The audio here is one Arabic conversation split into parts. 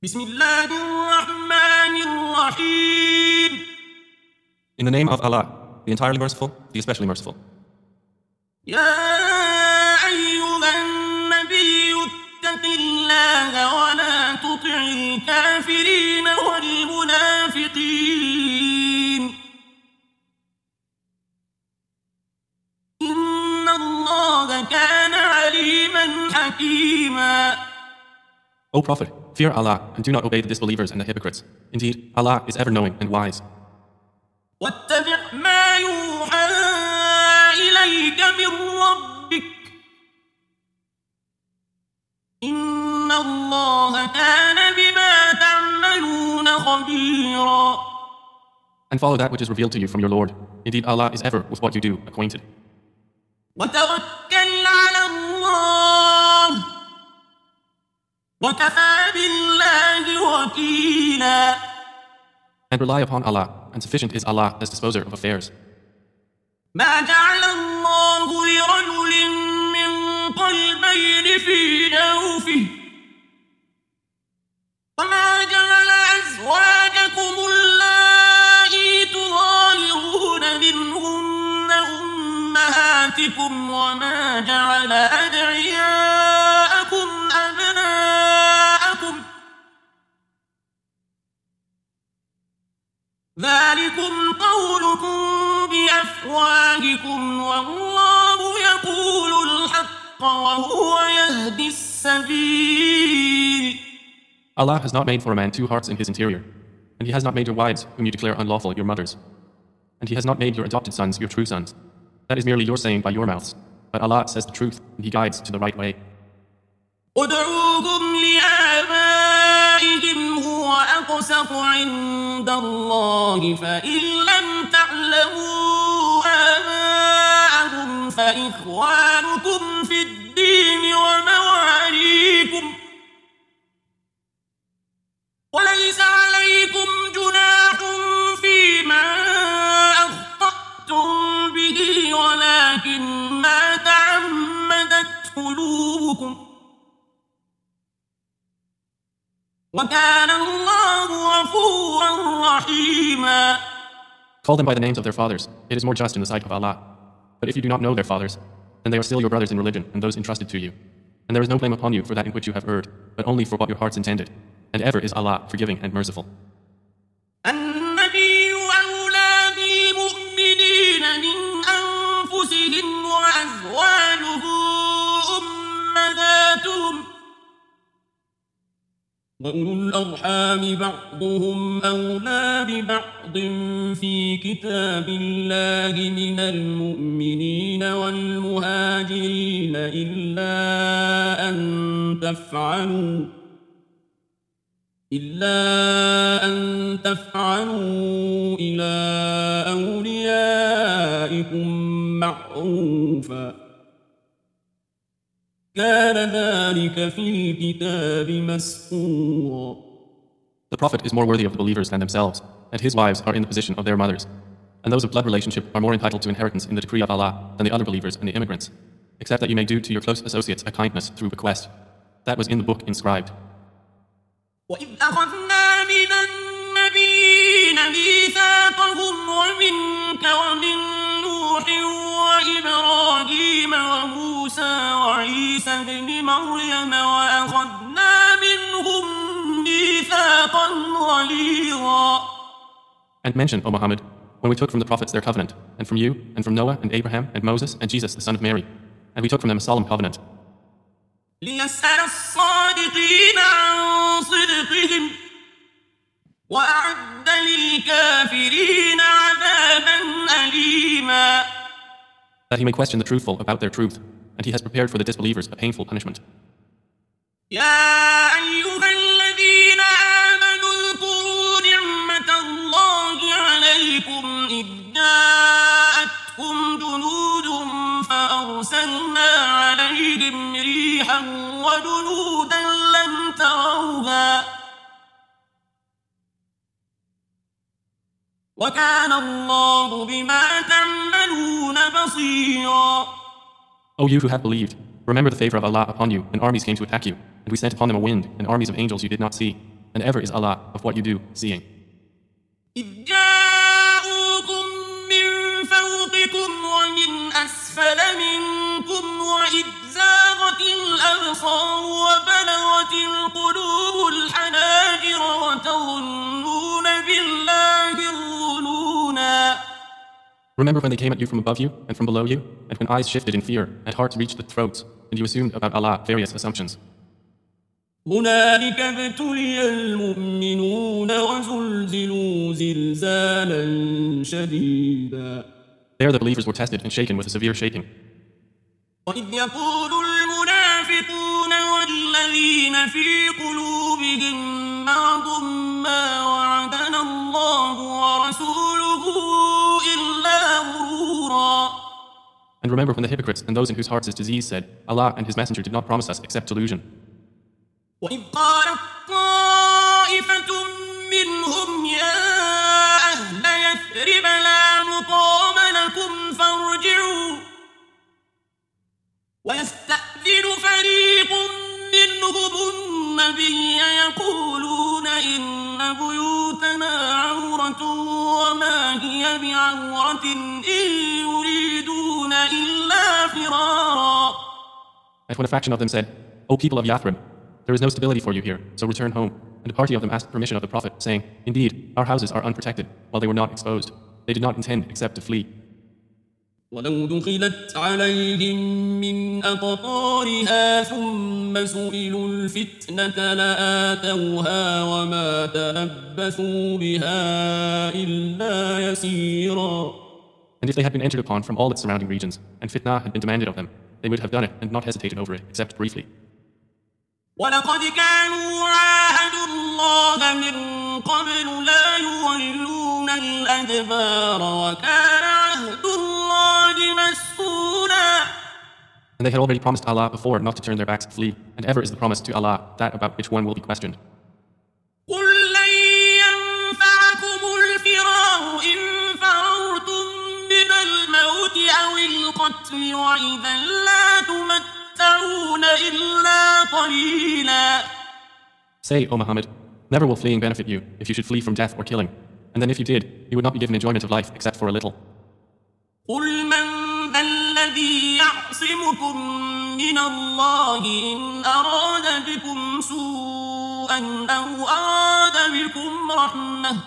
بسم الله الرحمن الرحيم. In the name of Allah, the entirely merciful, the especially merciful. يا أيها النبي اتق الله ولا تطع الكافرين والمنافقين إن الله كان عليما حكيما. O Prophet, fear Allah and do not obey the disbelievers and the hypocrites. Indeed, Allah is ever knowing and wise. واتبع ما يوحى إليك من ربك إن الله كان بما تعملون خبيرا. And follow that which is revealed to you from your Lord. Indeed, Allah is ever with what you do acquainted. وتوكل على الله وكفى بالله وكيلا. And rely upon Allah, and sufficient is Allah as disposer of affairs. ما جعل الله لرجل من قلبين في جوفه وما جعل أزواجكم اللائي تظاهرون منهن أمهاتكم وما جعل أدعياءكم أبناءكم ذلكم قولكم بأفواهكم والله يقول الحق وهو يهدي السبيل. Allah has not made for a man two hearts in his interior, and He has not made your wives, whom you declare unlawful, your mothers, and He has not made your adopted sons your true sons. That is merely your saying by your mouths, but Allah says the truth, and He guides to the right way. ادعوهم لآبائهم هو أقسط عند الله فإن لم تعلموا آباءهم فإخوانكم في الدين ومواليكم وليس عليكم جناح فيما أخطأتم به ولكن ما تعمدت قلوبكم وكان الله غفورا رحيما. Call them by the names of their fathers. It is more just in the sight of Allah. But if you do not know their fathers, then they are still your brothers in religion and those entrusted to you. And there is no blame upon you for that in which you have erred, but only for what your hearts intended. And ever is Allah forgiving and merciful. النبي أولى بالمؤمنين من أنفسهم وأزواجه أمهاتهم وأولو الأرحام بعضهم أولى ببعض في كتاب الله من المؤمنين والمهاجرين إلا أن تفعلوا إلى أوليائكم معروفا كان ذلك في الكتاب مسطورا. The Prophet is more worthy of the believers than themselves, and his wives are in the position of their mothers. And those of blood relationship are more entitled to inheritance in the decree of Allah than the other believers and the immigrants, except that you may do to your close associates a kindness through bequest. That was in the book inscribed. وإذ أخذنا من النبيين ميثاقهم ومنك ومن نوح وإبراهيم وموسى وعيسى ابن مريم وأخذنا منهم ميثاقا غليظا. And mention, O Muhammad, when we took from the prophets their covenant, and from you, and from Noah, and Abraham, and Moses, and Jesus, the son of Mary, and we took from them a solemn covenant. ليسأل الصادقين عن صدقهم وأعد للكافرين عذابا أليما. That he may question the truthful about their truth, and he has prepared for the disbelievers a painful punishment. يا أيها الذين آمنوا اذكروا نعمة الله عليكم إذ جاءتكم جنود فأرسلنا عليهم ريحا وجنودا لم تروها وكان الله بما تعملون بصيرا. O you who have believed, remember the favor of Allah upon you, and armies came to attack you, and we sent upon them a wind, and armies of angels you did not see. and ever is Allah of what you do seeing. إذ جاءوكم من فوقكم ومن أسفل منكم وإذ زاغت الأبصار وبلغت القلوب الحناجر وتظنون بالله الظنونا. Remember when they came at you from above you and from below you, and when eyes shifted in fear and hearts reached the throats, and you assumed about Allah various assumptions. هنالك ابتلي المؤمنون وزلزلوا زلزالا شديدا. There the believers were tested and shaken with a severe shaking. وإذ يقول المنافقون والذين في قلوبهم مرض ما وعدنا الله ورسوله إلا غرورا. And remember when the hypocrites and those in whose hearts is disease said, Allah and His Messenger did not promise us except delusion. وإذ قالت طائفة منهم يا أهل يثرب لا مقام لكم فارجعوا ويستأذن فريق منهم النبي يقولون إن بيوتنا عورة وما هي بعورة إن يريدون إلا فرارا. And when a faction of them said, O people of Yathrib, there is no stability for you here, so return home. And a party of them asked permission of the Prophet, saying, Indeed, our houses are unprotected, while they were not exposed. They did not intend except to flee. ولو دخلت عليهم من أقطارها ثم سئلوا الفتنة لآتوها وما تلبثوا بها إلا يسيرا. And if they had been entered upon from all its surrounding regions, and fitna had been demanded of them, they would have done it and not hesitated over it, except briefly. ولقد كانوا عاهدوا الله من قبل لا يولون الأدبار وكان عهد الله مسؤولا. And they had already promised Allah before not to turn their backs and flee, and ever is the promise to Allah that about which one will be questioned. قل لن ينفعكم الفرار إن فررتم من الموت أو القتل وإذا لا تمتعون إلا قليلا. Say, O Muhammad, never will fleeing benefit you if you should flee from death or killing, and then if you did, you would not be given enjoyment of life except for a little. قل من ذا الذي يعصمكم من الله إن أراد بكم سوءا أو أراد بكم رحمة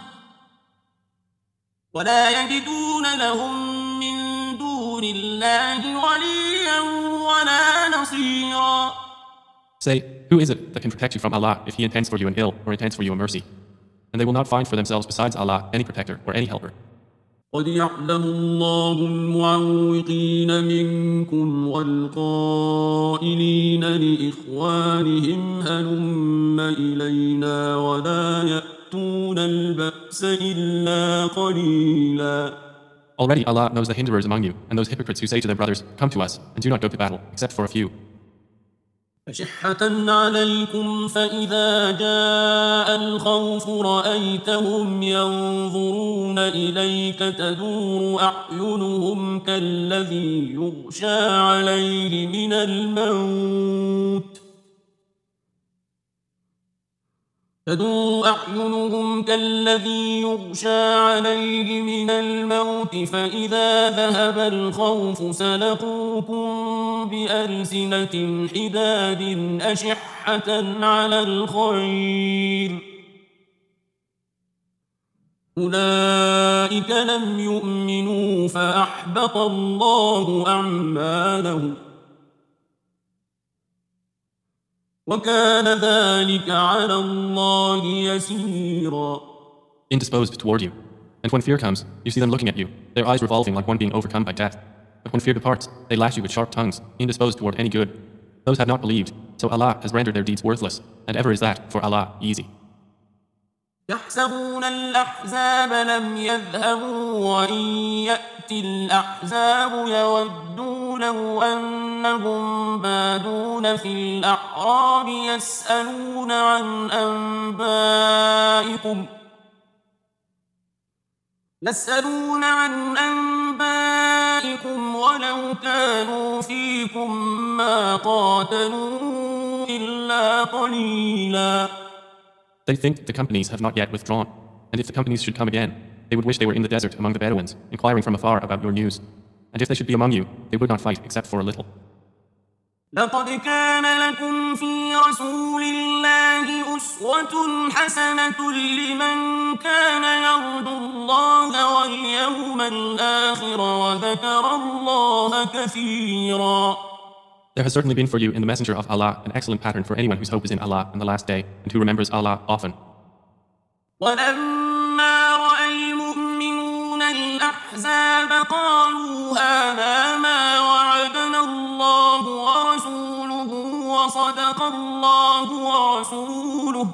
ولا يجدون لهم من دون الله وليا ولا نصيرا. Say, who is it that can protect you from Allah if He intends for you an ill or intends for you a mercy? And they will not find for themselves besides Allah any protector or any helper. قد يعلم الله المعوقين منكم والقائلين لإخوانهم هلم إلينا ولا يأتون البأس إلا قليلا. Already Allah knows the hinderers among you, and those hypocrites who say to their brothers, Come to us, and do not go to battle, except for a few. أشحة عليكم فإذا جاء الخوف رأيتهم ينظرون إليك تدور أعينهم كالذي يغشى عليه من الموت فإذا ذهب الخوف سلقوكم بألسنة حداد أشحة على الخير أولئك لم يؤمنوا فأحبط الله أعمالهم وكان ذلك على الله يسيرا. Indisposed toward you. And when fear comes, you see them looking at you, their eyes revolving like one being overcome by death. But when fear departs, they lash you with sharp tongues, indisposed toward any good. Those have not believed, so Allah has rendered their deeds worthless, and ever is that for Allah easy. يحسبون الأحزاب لم يذهبوا وإن يأتي الأحزاب يودوا لو أنهم بادون في الأعراب يسألون عن أنبائكم ولو كانوا فيكم ما قاتلوا إلا قليلا. They think the companies have not yet withdrawn, and if the companies should come again, they would wish they were in the desert among the Bedouins, inquiring from afar about your news. And if they should be among you, they would not fight except for a little. لقد كان لكم في رسول الله أسوة حسنة لمن كان يرجو الله واليوم الآخر وذكر الله كثيرا. There has certainly been for you in the Messenger of Allah an excellent pattern for anyone whose hope is in Allah and the last day, and who remembers Allah often. ولما رأى المؤمنون الأحزاب قالوا هذا ما وعدنا الله ورسوله وصدق الله ورسوله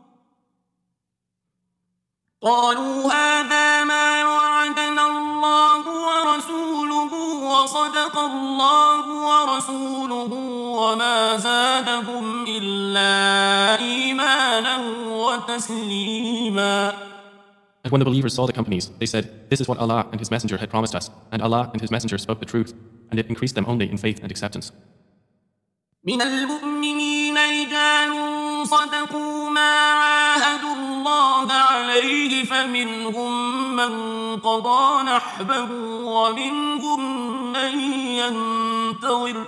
قالوا هذا ما وعدنا الله ورسوله وصدق الله ورسوله وما زادهم إلا إيمانا وتسليما. And when the believers saw the companies, they said, "This is what Allah and His Messenger had promised us, and Allah and His Messenger spoke the truth, and it increased them only in faith and acceptance." من المؤمنين رجال صدقوا ما عاهدوا الله عليه فمنهم من قضى نحبه ومنهم من ينتظر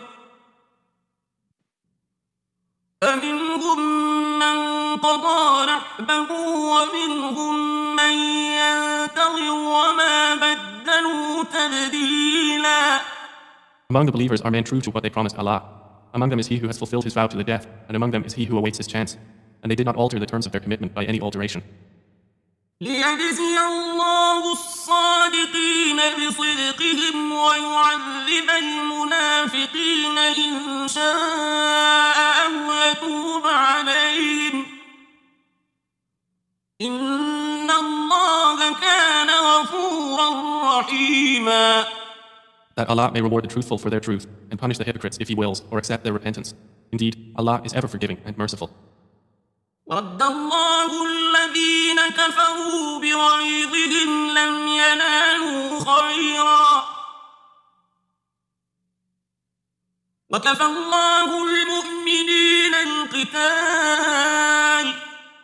وما بدلوا تبديلا. Among the believers are men true to what they promised Allah. Among them is he who has fulfilled his vow to the death, and among them is he who awaits his chance. And they did not alter the terms of their commitment by any alteration. ليجزي الله الصادقين بصدقهم ويعذب المنافقين إن شاء أو يتوب عليهم إن الله كان غفورا رحيما. That Allah may reward the truthful for their truth, and punish the hypocrites if He wills, or accept their repentance. Indeed, Allah is ever forgiving and merciful. رد الله الذين كفروا بغيظهم لم ينالوا خيرا وكفى الله المؤمنين القتال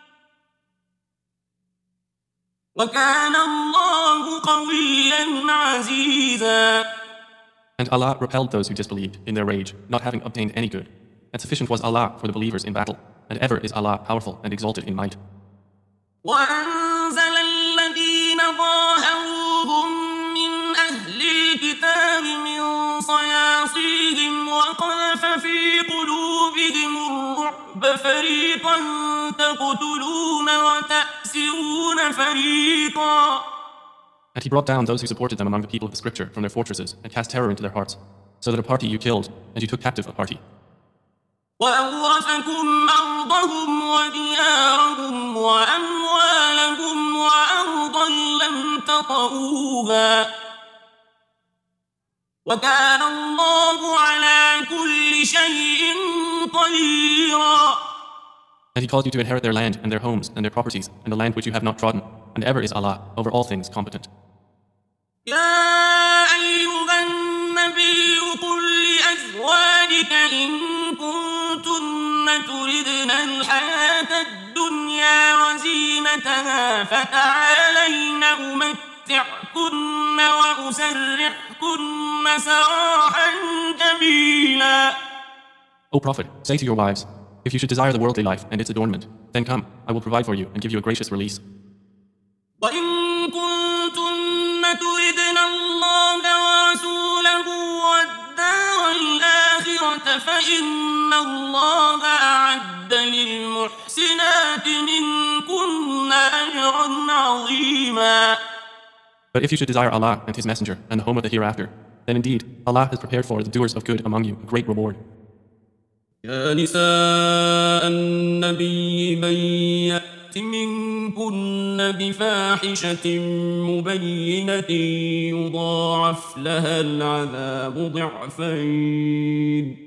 وكان الله قويا عزيزا. And Allah repelled those who disbelieved in their rage, not having obtained any good. And sufficient was Allah for the believers in battle, and ever is Allah powerful and exalted in might. وأنزل الذين ظاهروهم من أهل الكتاب من صياصيهم وقذف في قلوبهم الرعب فريقا تقتلون وتأسرون فريقا. And He brought down those who supported them among the people of the Scripture from their fortresses, and cast terror into their hearts, so that a party you killed, and you took captive a party. وأورثكم أرضهم وديارهم وأموالهم وأرضا لم تطئوها وكان الله على كل شيء قديرا. And He caused you to inherit their land and their homes and their properties and the land which you have not trodden, and ever is Allah over all things competent. يا أيها النبي قل لأزواجك إن كنتن تردن الحياة الدنيا وزينتها فتعالين أمتعكن وأسرحكن سراحا جميلا. O Prophet, say to your wives, if you should desire the worldly life and its adornment, then come, I will provide for you and give you a gracious release. وإن كنتن تردن الله ورسوله والدار الآخرة فإن الله أعد للمحسنات منكن أجرا عظيما. But if you should desire Allah and His Messenger and the home of the hereafter, then indeed Allah has prepared for the doers of good among you a great reward. يا نساء النبي من يأت منكن بفاحشة مبينة يضاعف لها العذاب ضعفين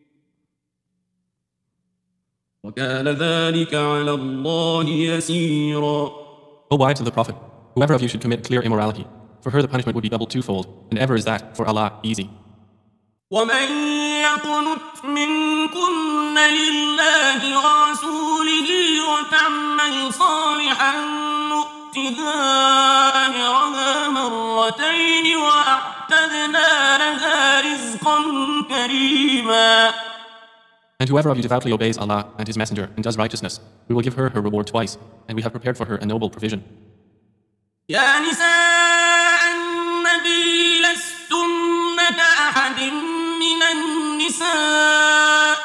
وكان ذلك على الله يسيرا. O wives of the Prophet, whoever of you should commit clear immorality, for her the punishment would be doubled twofold, and ever is that for Allah easy. ومن يقنت منكن لله ورسوله وتعمل صالحا نؤتها أجرها مرتين وأعتدنا لها رزقا كريما. And whoever of you devoutly obeys Allah and His Messenger and does righteousness, we will give her her reward twice, and we have prepared for her a noble provision. يا نساء النبي لستن كأحد من النساء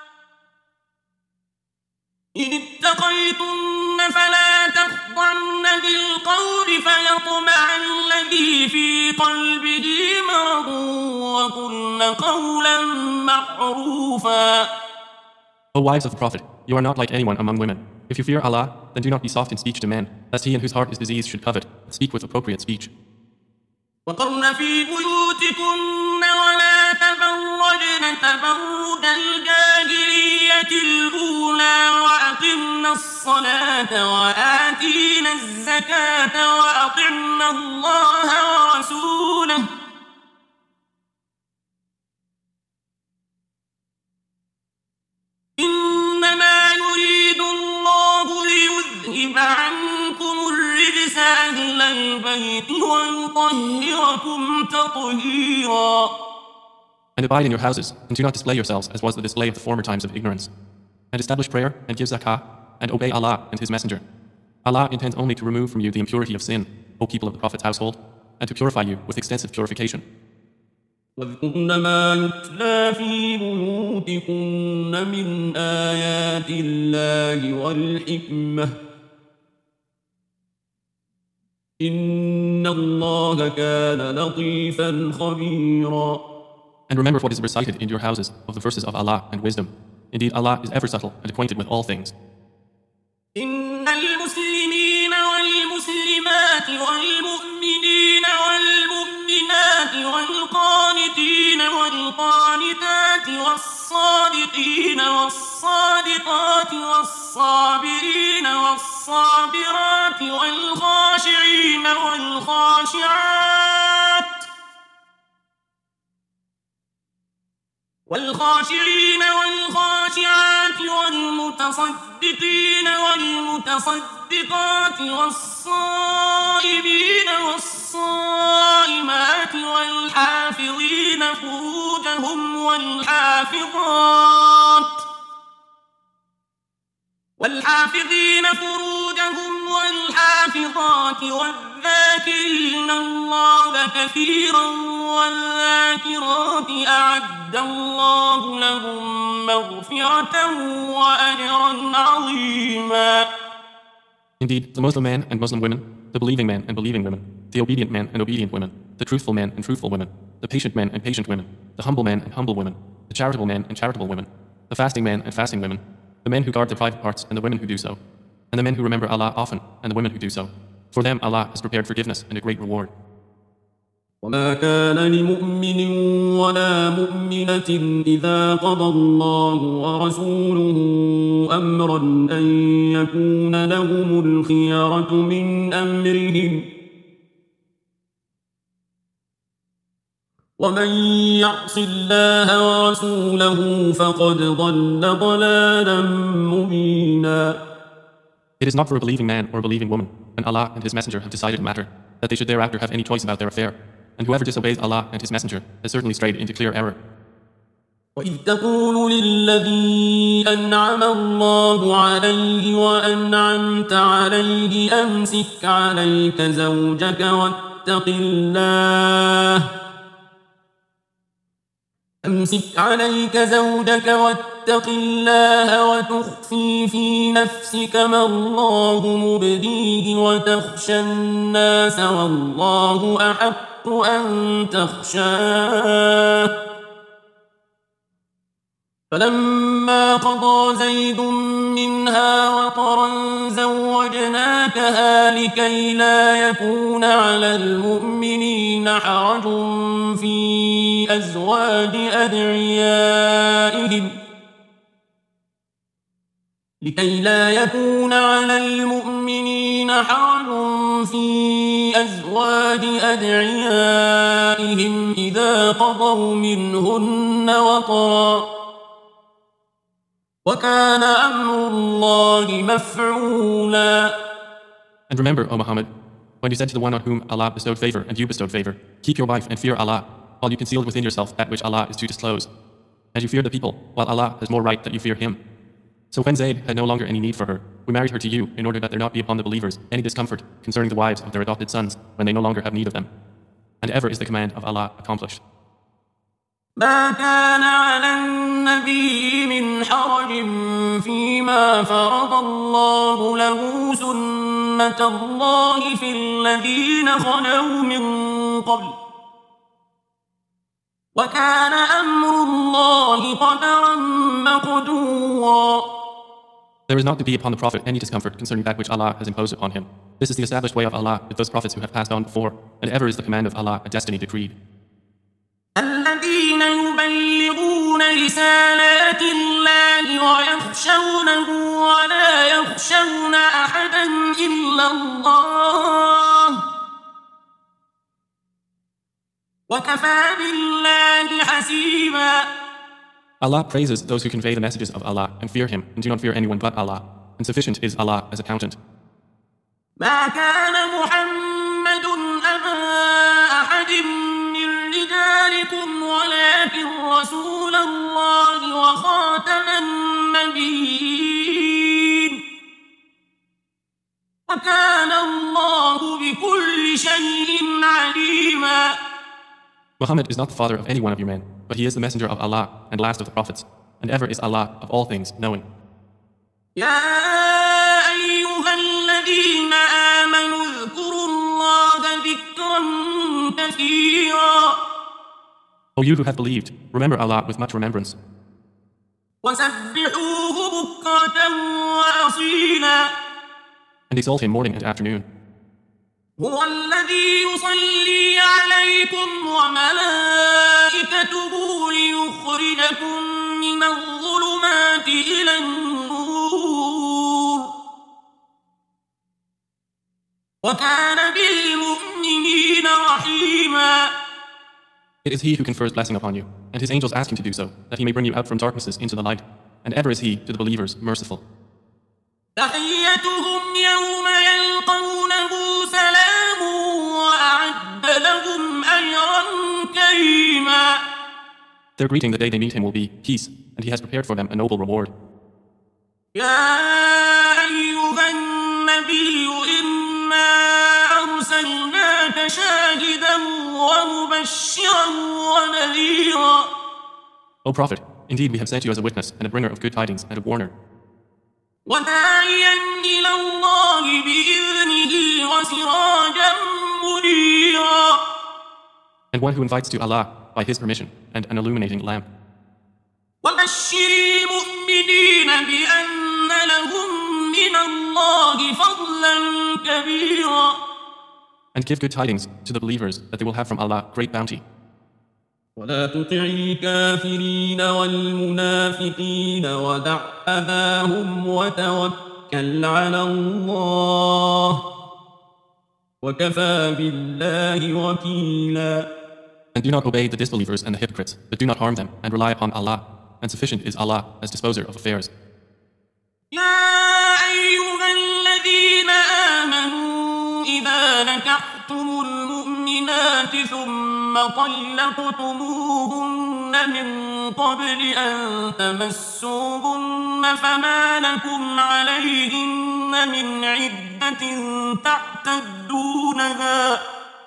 إن اتقيتن فلا تخضعن بالقول فيطمع الذي في قلبه مرض وقلن قولا معروفا. O wives of the Prophet, you are not like anyone among women. If you fear Allah, then do not be soft in speech to men, lest he in whose heart is disease should covet, but speak with appropriate speech. وقرن في بيوتكن ولا تبرجن تبرج الجاهلية الأولى وأقمنا الصلاة وآتينا الزكاة وأطعنا الله ورسوله إنما يريد الله ليذهب عنكم الرجس أهل البيت ويطهركم تطهيرا. And abide in your houses, and do not display yourselves as was the display of the former times of ignorance. And establish prayer, and give zakah, and obey Allah and His Messenger. Allah intends only to remove from you the impurity of sin, O people of the Prophet's household, and to purify you with extensive purification. واذكرن ما يتلى في بيوتكن من آيات الله والحكمة إن الله كان لطيفا خبيرا. And remember what is recited in your houses of the verses of Allah and wisdom. Indeed, Allah is ever subtle and acquainted with all things. إن المسلمين والمسلمات والمؤمنين والمؤمنات والقانتين والقانتات والصادقين والصادقات والصابرين والصابرات والخاشعين والخاشعات والمتصدقين والمتصدقات والصائمين والصائمات والحافظين فروجهم والحافظات والذاكرين الله كثيرا والذاكرات أعد الله لهم مغفرة وأجرا عظيما. Indeed, the Muslim men and Muslim women, the believing men and believing women, the obedient men and obedient women, the truthful men and truthful women, the patient men and patient women, the humble men and humble women, the charitable men and charitable women, the fasting men and fasting women, the men who guard their private parts and the women who do so, and the men who remember Allah often and the women who do so. For them Allah has prepared forgiveness and a great reward. وما كان لمؤمن ولا مؤمنة إذا قضى الله ورسوله أمرا أن يكون لهم الخيرة من أمرهم ومن يعص الله ورسوله فقد ضل ضلالا مبينا. It is not for a believing man or a believing woman, when Allah and His Messenger have decided a matter, that they should thereafter have any choice about their affair. And whoever disobeys Allah and His Messenger has certainly strayed into clear error. وإذ تقول للذي أنعم الله عليه وأنعمت عليه أمسك عليك زوجك واتق الله وتخفي في نفسك ما الله مبديه وتخشى الناس والله أحق أن تخشاه فلما قضى زيد منها وطرا زوجناكها لكي لا يكون على المؤمنين حرج في أزواج حرج في أزواج أدعيائهم إذا قضوا منهن وطرا وكان أمر الله مفعولا. And remember, O Muhammad, when you said to the one on whom Allah bestowed favor and you bestowed favor, keep your wife and fear Allah, while you concealed within yourself that which Allah is to disclose. And you fear the people, while Allah has more right that you fear Him. So when Zayd had no longer any need for her, we married her to you in order that there not be upon the believers any discomfort concerning the wives of their adopted sons when they no longer have need of them. And ever is the command of Allah accomplished. ما كان على النبي من حرج فيما فرض الله له سنة الله في الذين خلوا من قبل وكان أمر الله قدرا مقدورا. There is not to be upon the Prophet any discomfort concerning that which Allah has imposed upon him. This is the established way of Allah with those prophets who have passed on before, and ever is the command of Allah a destiny decreed. الذين يبلغون رسالات الله ويخشونه ولا يخشون أحدا إلا الله وكفى بالله حسيبا. Allah praises those who convey the messages of Allah and fear Him and do not fear anyone but Allah, and sufficient is Allah as accountant. ما كان محمد أبا أحد من رجالكم ولكن رسول الله وخاتم النبيين وكان الله بكل شيء عليما. Muhammad is not the father of any one of you men, but he is the messenger of Allah and last of the prophets, and ever is Allah of all things knowing. يا أيها الذين آمنوا اذكروا الله ذكرا كثيرا. O you who have believed, remember Allah with much remembrance. وسبحوه بكرة وأصيلا. And exalt Him morning and afternoon. هو الذي يصلي عليكم وملائكته ليخرجكم من الظلمات إلى النور وكان بالمؤمنين رحيما. It is He who confers blessing upon you, and His angels ask Him to do so, that He may bring you out from darknesses into the light, and ever is He to the believers merciful. تحيتهم يوم يلقونه سلام وأعد لهم أجرا كريما. Their greeting the day they meet Him will be peace, and He has prepared for them a noble reward. يا أيها النبي إنا أرسلناك شاهدا ومبشرا ونذيرا. O Prophet, indeed we have sent you as a witness and a bringer of good tidings and a warner. وداعيا إلى الله بإذنه وسراجا منيرا. And one who invites to Allah by His permission and an illuminating lamp. وبشر المؤمنين بأن لهم من الله فضلا كبيرا. And give good tidings to the believers that they will have from Allah great bounty. ولا تطع الكافرين والمنافقين ودع أذاهم وتوكل على الله وكفى بالله وكيلا. And do not obey the disbelievers and the hypocrites, but do not harm them, and rely upon Allah, and sufficient is Allah as disposer of affairs. يا أيها الذين آمنوا إذا نكحتم المؤمنات ثم طلقتموهن من قبل أن تمسوهن فما لكم عليهن من عدة تعتدونها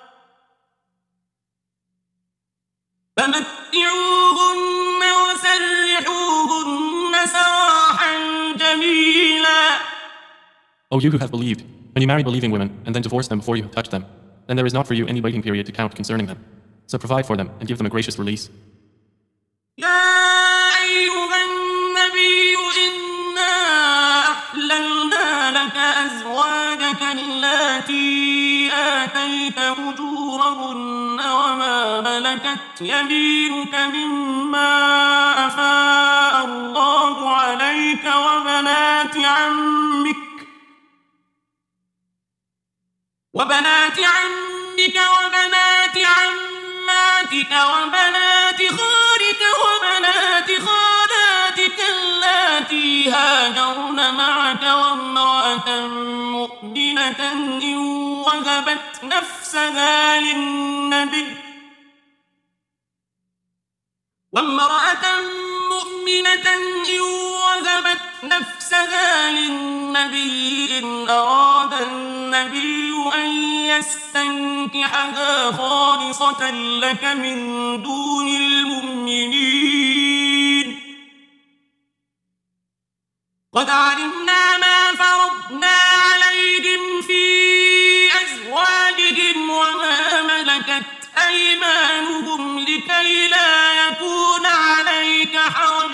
فمتعوهن وسرحوهن سراحا جميلا. O you who have believed, when you marry believing women and then divorce them before you have touched them, then there is not for you any waiting period to count concerning them. So provide for them and give them a gracious release. يا أيها النبي إنا أحللنا لك أزواجك اللاتي آتيت أجورهن وما ملكت يمينك مما أفاء الله عليك وبنات عمك وبنات عمك وبنات عماتك وبنات خالك وبنات خالاتك اللاتي هاجرن معك وامرأة مؤمنة إن وهبت نفسها للنبي إن أراد النبي أن يستنكحها خالصة لك من دون المؤمنين قد علمنا ما فرضنا عليهم في أزواجهم وما ملكت أيمانهم لكي لا يكون عليك حرج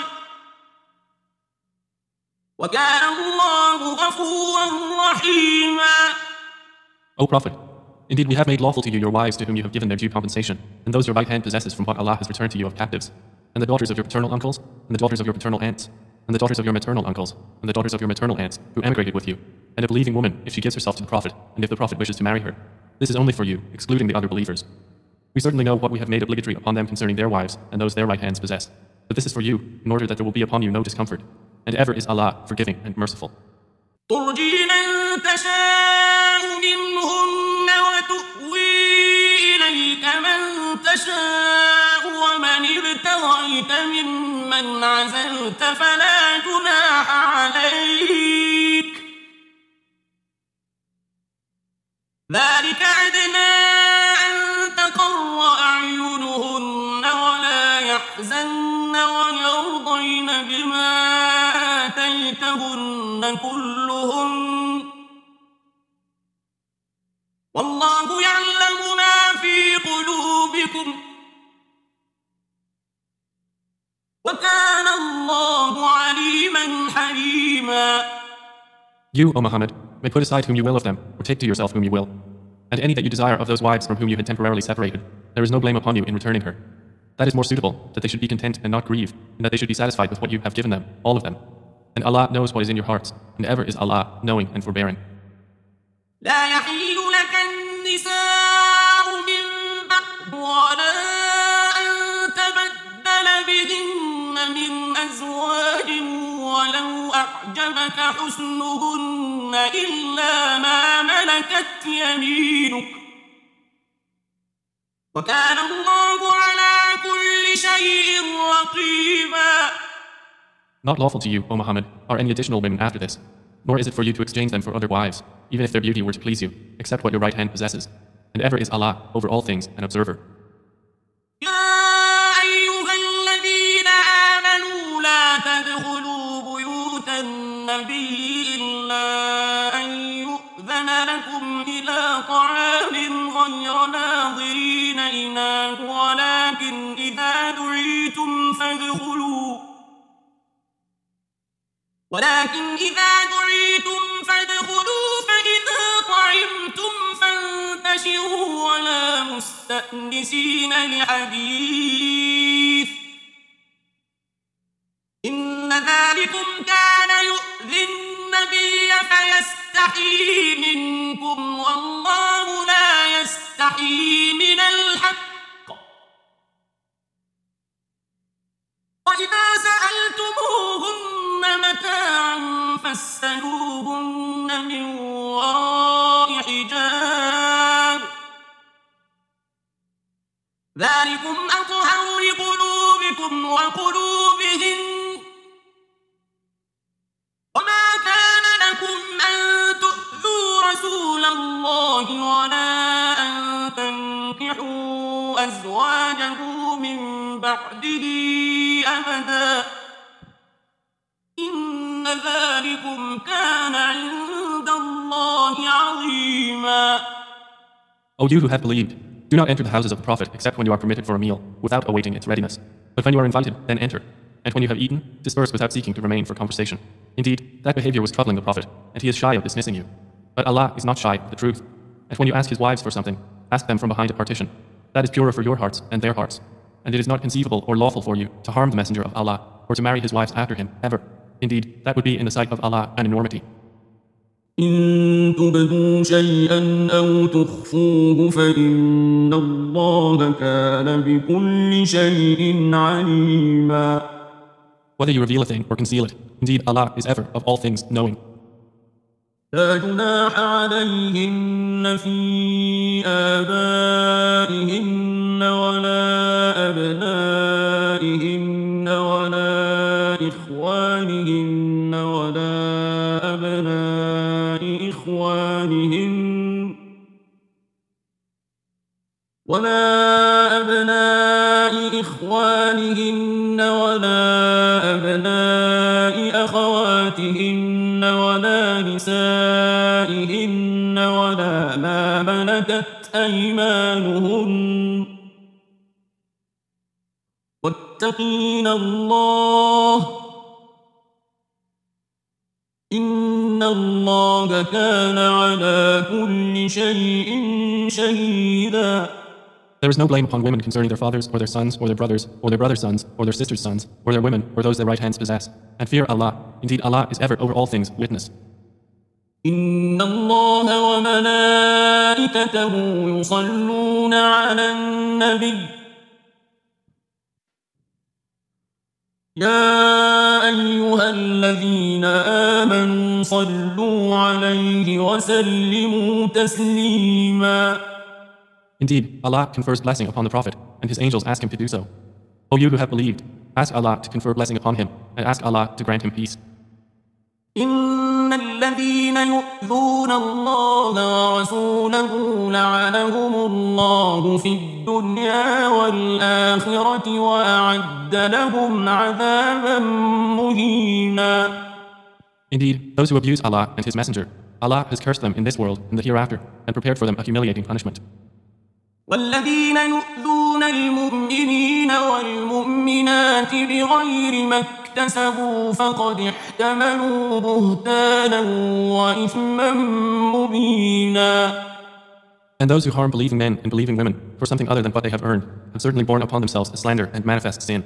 وكان الله غفورا رحيما. O Prophet, indeed we have made lawful to you your wives to whom you have given their due compensation, and those your right hand possesses from what Allah has returned to you of captives, and the daughters of your paternal uncles, and the daughters of your paternal aunts, and the daughters of your maternal uncles, and the daughters of your maternal aunts, who emigrated with you, and a believing woman if she gives herself to the Prophet, and if the Prophet wishes to marry her. This is only for you, excluding the other believers. We certainly know what we have made obligatory upon them concerning their wives, and those their right hands possess. But this is for you, in order that there will be upon you no discomfort. And ever is Allah forgiving and merciful. ترجي من تشاء منهن وتؤوي إليك من تشاء ومن ابتغيت ممن عزلت فلا جناح عليك ذلك أدنى أن تقر أعينهن ولا يحزن ويرضين بما آتيتهن كلهم والله يعلم ما في قلوبكم وكان الله عليما حليما. You, O Muhammad, may put aside whom you will of them, or take to yourself whom you will. And any that you desire of those wives from whom you had temporarily separated, there is no blame upon you in returning her. That is more suitable, that they should be content and not grieve, and that they should be satisfied with what you have given them, all of them. And Allah knows what is in your hearts, and ever is Allah knowing and forbearing. لا يحل لك النساء من بعد ولا أن تبدل بهن من أزواج ولو أعجبك حسنهن إلا ما ملكت يمينك وكان الله على كل شيء رقيبا. Not lawful to you, O Muhammad, are any additional women after this, nor is it for you to exchange them for other wives, even if their beauty were to please you, except what your right hand possesses. And ever is Allah over all things an observer. يا أيها الذين آمنوا لا تدخلوا بيوت النبي إلا أن يؤذن لكم إلى طعام غير ناظرين إناه ولكن إذا دعيتم فادخلوا فإذا طعمتم فانتشروا ولا مستأنسين لحديث إن ذلكم كان يؤذي النبي فيستحيي منكم والله لا يستحيي من الحق وإذا سألتموهن متاعا فاسألوهن من وراء حجاب ذلكم أطهر لقلوبكم وقلوبهن وما كان لكم أن تؤذوا رسول الله ولا أن تنكحوا أزواجه من بعده أبدا إن ذلكم كان عند الله عظيما. O you who have believed, do not enter the houses of the Prophet except when you are permitted for a meal, without awaiting its readiness. But when you are invited, then enter. And when you have eaten, disperse without seeking to remain for conversation. Indeed, that behavior was troubling the Prophet, and he is shy of dismissing you. But Allah is not shy of the truth. And when you ask his wives for something, ask them from behind a partition. That is purer for your hearts and their hearts. And it is not conceivable or lawful for you to harm the Messenger of Allah, or to marry his wives after him, ever. Indeed, that would be in the sight of Allah an enormity. إن تبدوا شيئا أو تخفوه فإن الله كان بكل شيء عليما. Whether you reveal a thing or conceal it, indeed Allah is ever of all things knowing. لا جناح عليهن في آبائهن ولا أبنائهن ولا إخوانهن ولا أبناء إخوانهن ولا أبناء أخواتهن ولا نسائهن ولا ما ملكت أيمانهن واتقين الله إن الله كان على كل شيء شهيدا. There is no blame upon women concerning their fathers or their sons or their brothers or their brothers' sons or their sisters' sons or their women or those their right hands possess. And fear Allah. Indeed Allah is ever over all things witness. إن الله وملائكته يصلون على النبي يا أيها الذين آمنوا صلوا عليه وسلموا تسليما. Indeed, Allah confers blessing upon the Prophet, and his angels ask him to do so. O you who have believed, ask Allah to confer blessing upon him, and ask Allah to grant him peace. إن الذين يؤذون الله ورسوله لعنهم الله في الدنيا والآخرة وأعد لهم عذابا مهينا. Indeed, those who abuse Allah and his messenger, Allah has cursed them in this world and the hereafter, and prepared for them a humiliating punishment. والذين يؤذون المؤمنين والمؤمنات بغير ما اكتسبوا فقد احتملوا بهتانا وإثما مبينا. And those who harm believing men and believing women for something other than what they have earned have certainly borne upon themselves a slander and manifest sin.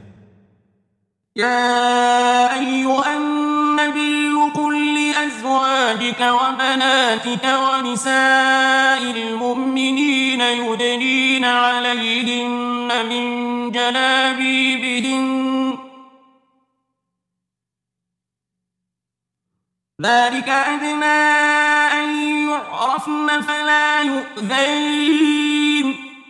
يا أيها النبي قل لأزواجك وبناتك ونساء المؤمنين يدنين عليهن من جلابيبهن ذلك أدنى أن يعرفن فلا يؤذين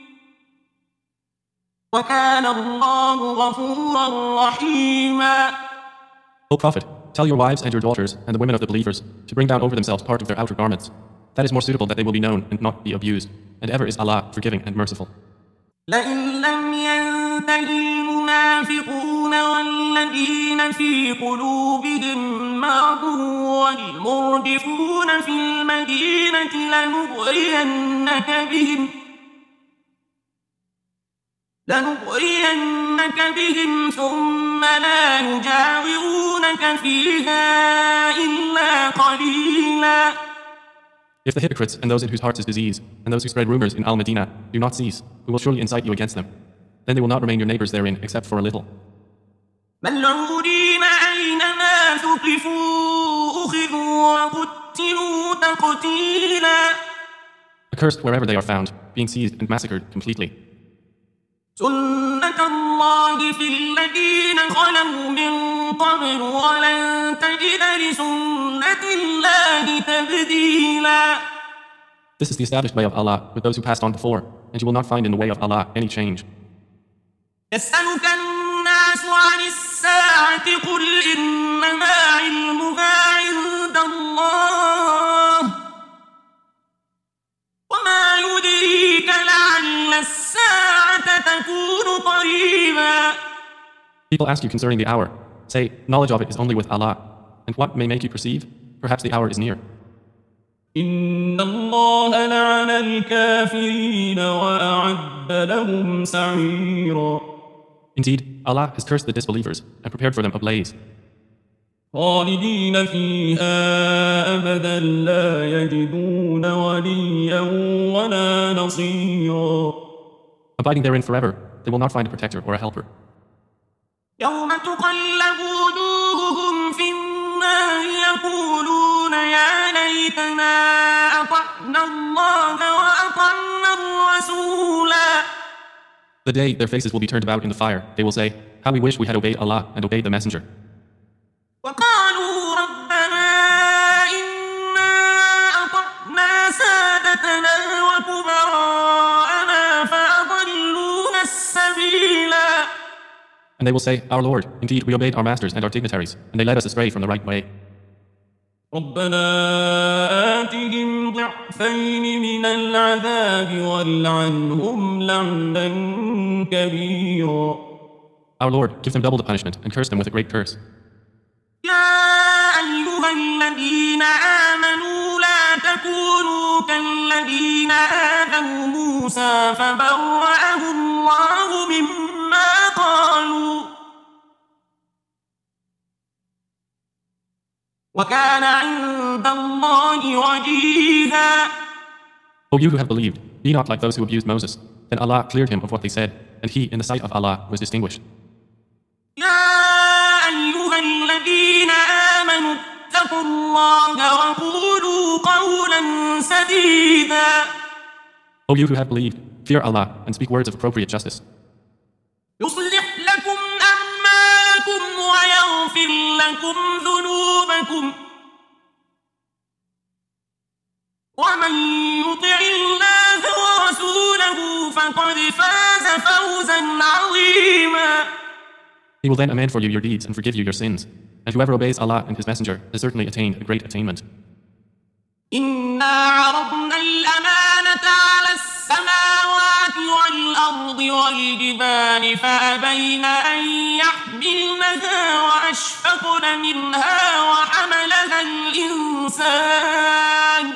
وكان الله غفورا رحيما. O Prophet, tell your wives and your daughters and the women of the believers to bring down over themselves part of their outer garments. That is more suitable that they will be known and not be abused. And ever is Allah forgiving and merciful. لئن لم ينته المنافقون والذين في قلوبهم مرض والمرجفون في المدينة لنغرينك بهم ثم لا يجاورونك فيها إلا قليلا. If the hypocrites and those in whose hearts is disease, and those who spread rumors in Al-Madinah do not cease, we will surely incite you against them. Then they will not remain your neighbors therein except for a little. ملعونين أينما ثقفوا أخذوا وقتلوا تقتيلا. Accursed wherever they are found, being seized and massacred completely. سنة الله في الذين خلوا من قبل ولن تجد لسنة الله تبديلا. This is the established way of Allah with those who passed on before, and you will not find in the way of Allah any change. يسألك الناس عن الساعة قل إنما علمها عند الله وما يدريك لعل الساعة تكون قريبا. People ask you concerning the hour. Say, knowledge of it is only with Allah. And what may make you perceive? Perhaps the hour is near. إن الله لعن الكافرين وأعد لهم سعيرا. Indeed, Allah has cursed the disbelievers and prepared for them a blaze. خالدين فيها أبدا لا يجدون وليا ولا نصيرا. Abiding therein forever, they will not find a protector or a helper. يوم تقلب وجوههم في النار يقولون يا ليتنا أطعنا الله وأطعنا الرسولا. The day their faces will be turned about in the fire, they will say, how we wish we had obeyed Allah and obeyed the Messenger. وقالوا ربنا إنا أطعنا سادتنا وكبراءنا فأضلونا السبيلا. And they will say, our Lord, indeed we obeyed our masters and our dignitaries, and they led us astray from the right way. ربنا آتهم ضعفين من العذاب والعنهم لعنا كبيرا. Our Lord, give them double the punishment and curse them with a great curse. يا أيها الذين آمنوا لا تكونوا كالذين آذوا موسى فبرأه الله مما قالوا وكان عند الله وجيها. O you who have believed, be not like those who abused Moses. Then Allah cleared him of what they said, and he, in the sight of Allah, was distinguished. يا أيها الذين آمنوا اتقوا الله وقولوا قولا سديدا. O you who have believed, fear Allah and speak words of appropriate justice. يصلح لكم أعمالكم ويغفر لكم ذنوبكم ومن يطع الله ورسوله فقد فاز فوزا عظيما. He will then amend for you your deeds and forgive you your sins. And whoever obeys Allah and His Messenger has certainly attained a great attainment. إنا عرضنا الأمانة على السماوات والأرض والجبال فأبين أن يحملنها وأشفقن منها وحملها الإنسان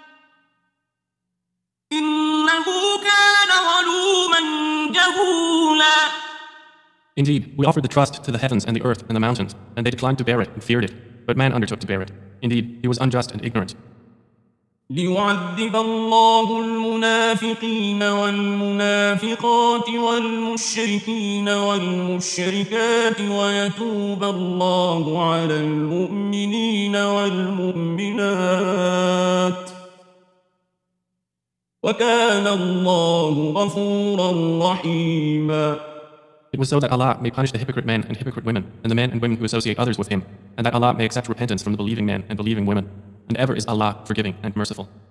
إنه كان ظلوما جهولا. Indeed, we offered the trust to the heavens and the earth and the mountains, and they declined to bear it and feared it. But man undertook to bear it. Indeed, he was unjust and ignorant. ليعذب الله المنافقين والمنافقات والمشركين والمشركات ويتوب الله على المؤمنين والمؤمنات وكان الله غفورا رحيما. It was so that Allah may punish the hypocrite men and hypocrite women, and the men and women who associate others with Him, and that Allah may accept repentance from the believing men and believing women. And ever is Allah forgiving and merciful.